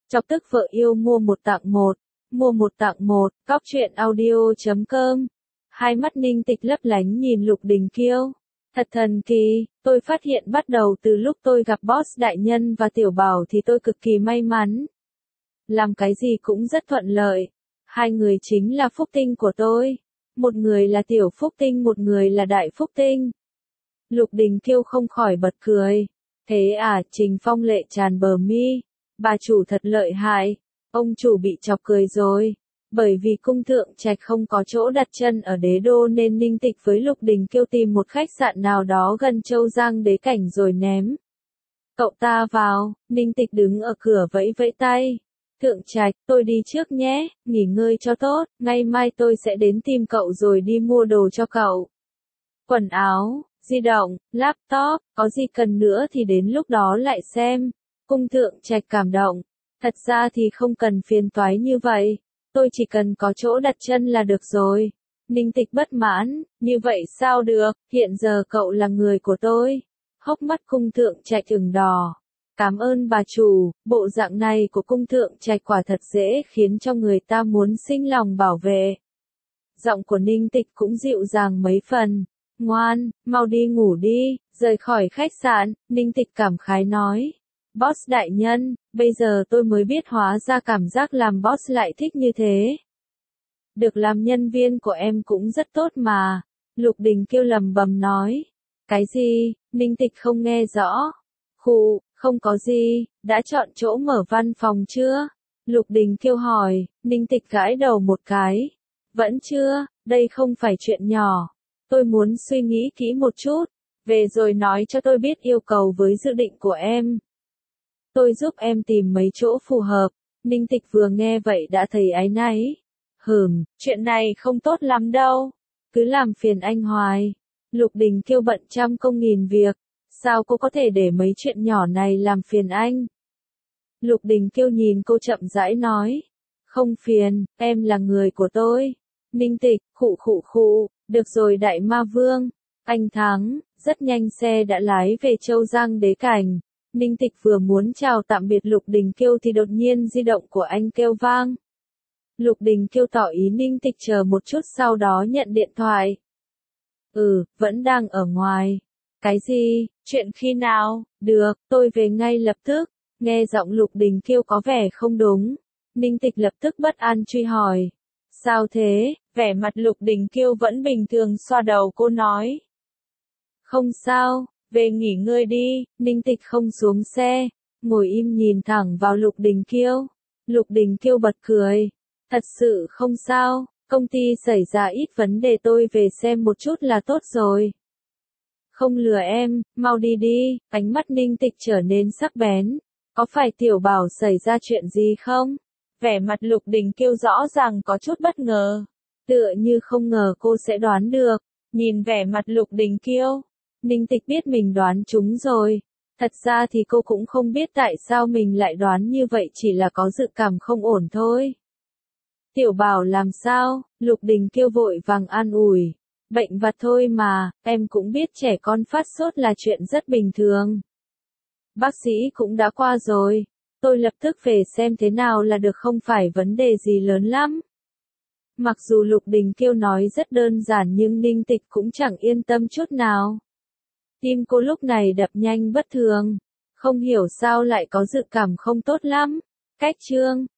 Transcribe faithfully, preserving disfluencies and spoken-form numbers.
Chọc tức vợ yêu mua một tặng một, mua một tặng một, cóc truyện audio chấm com. Hai mắt Ninh Tịch lấp lánh nhìn Lục Đình Kiêu. Thật thần kỳ, tôi phát hiện bắt đầu từ lúc tôi gặp boss đại nhân và Tiểu Bảo thì tôi cực kỳ may mắn. Làm cái gì cũng rất thuận lợi. Hai người chính là phúc tinh của tôi. Một người là tiểu phúc tinh, một người là đại phúc tinh. Lục Đình Kiêu không khỏi bật cười. Thế à, Trình Phong lệ tràn bờ mi. Bà chủ thật lợi hại. Ông chủ bị chọc cười rồi. Bởi vì cung thượng trạch không có chỗ đặt chân ở đế đô nên Ninh Tịch với Lục Đình Kiêu tìm một khách sạn nào đó gần Châu Giang đế cảnh rồi ném. Cậu ta vào, Ninh Tịch đứng ở cửa vẫy vẫy tay. Thượng trạch, tôi đi trước nhé, nghỉ ngơi cho tốt, ngày mai tôi sẽ đến tìm cậu rồi đi mua đồ cho cậu. Quần áo, di động, laptop, có gì cần nữa thì đến lúc đó lại xem. Cung thượng trạch cảm động. Thật ra thì không cần phiền toái như vậy. Tôi chỉ cần có chỗ đặt chân là được rồi. Ninh Tịch bất mãn, như vậy sao được, hiện giờ cậu là người của tôi. Hốc mắt cung thượng trạch ửng đỏ. Cảm ơn bà chủ, bộ dạng này của cung thượng trạch quả thật dễ khiến cho người ta muốn sinh lòng bảo vệ. Giọng của Ninh Tịch cũng dịu dàng mấy phần. Ngoan, mau đi ngủ đi, rời khỏi khách sạn, Ninh Tịch cảm khái nói. Boss đại nhân, bây giờ tôi mới biết hóa ra cảm giác làm boss lại thích như thế. Được làm nhân viên của em cũng rất tốt mà. Lục Đình Kiêu lầm bầm nói. Cái gì, Ninh Tịch không nghe rõ. Khụ, không có gì, đã chọn chỗ mở văn phòng chưa? Lục Đình Kiêu hỏi, Ninh Tịch gãi đầu một cái. Vẫn chưa, đây không phải chuyện nhỏ. Tôi muốn suy nghĩ kỹ một chút, về rồi nói cho tôi biết yêu cầu với dự định của em. Tôi giúp em tìm mấy chỗ phù hợp. Ninh Tịch vừa nghe vậy đã thấy áy náy. Hừm, chuyện này không tốt lắm đâu. Cứ làm phiền anh hoài. Lục Đình Kiêu bận trăm công nghìn việc. Sao cô có thể để mấy chuyện nhỏ này làm phiền anh? Lục Đình Kiêu nhìn cô chậm rãi nói. Không phiền, em là người của tôi. Ninh Tịch, khụ khụ khụ, được rồi đại ma vương. Anh thắng, rất nhanh xe đã lái về Châu Giang đế cảnh. Ninh Tịch vừa muốn chào tạm biệt Lục Đình Kiêu thì đột nhiên di động của anh kêu vang. Lục Đình Kiêu tỏ ý Ninh Tịch chờ một chút sau đó nhận điện thoại. Ừ, vẫn đang ở ngoài. Cái gì, chuyện khi nào, được, tôi về ngay lập tức. Nghe giọng Lục Đình Kiêu có vẻ không đúng. Ninh Tịch lập tức bất an truy hỏi. Sao thế, vẻ mặt Lục Đình Kiêu vẫn bình thường xoa đầu cô nói. Không sao. Về nghỉ ngơi đi, Ninh Tịch không xuống xe, ngồi im nhìn thẳng vào Lục Đình Kiêu. Lục Đình Kiêu bật cười. Thật sự không sao, công ty xảy ra ít vấn đề tôi về xem một chút là tốt rồi. Không lừa em, mau đi đi, ánh mắt Ninh Tịch trở nên sắc bén. Có phải Tiểu Bảo xảy ra chuyện gì không? Vẻ mặt Lục Đình Kiêu rõ ràng có chút bất ngờ. Tựa như không ngờ cô sẽ đoán được. Nhìn vẻ mặt Lục Đình Kiêu. Ninh Tịch biết mình đoán trúng rồi. Thật ra thì cô cũng không biết tại sao mình lại đoán như vậy, chỉ là có dự cảm không ổn thôi. Tiểu Bảo làm sao? Lục Đình Kiêu vội vàng an ủi. Bệnh vặt thôi mà, em cũng biết trẻ con phát sốt là chuyện rất bình thường. Bác sĩ cũng đã qua rồi. Tôi lập tức về xem thế nào là được, không phải vấn đề gì lớn lắm. Mặc dù Lục Đình Kiêu nói rất đơn giản nhưng Ninh Tịch cũng chẳng yên tâm chút nào. Tim cô lúc này đập nhanh bất thường. Không hiểu sao lại có dự cảm không tốt lắm. Cách chương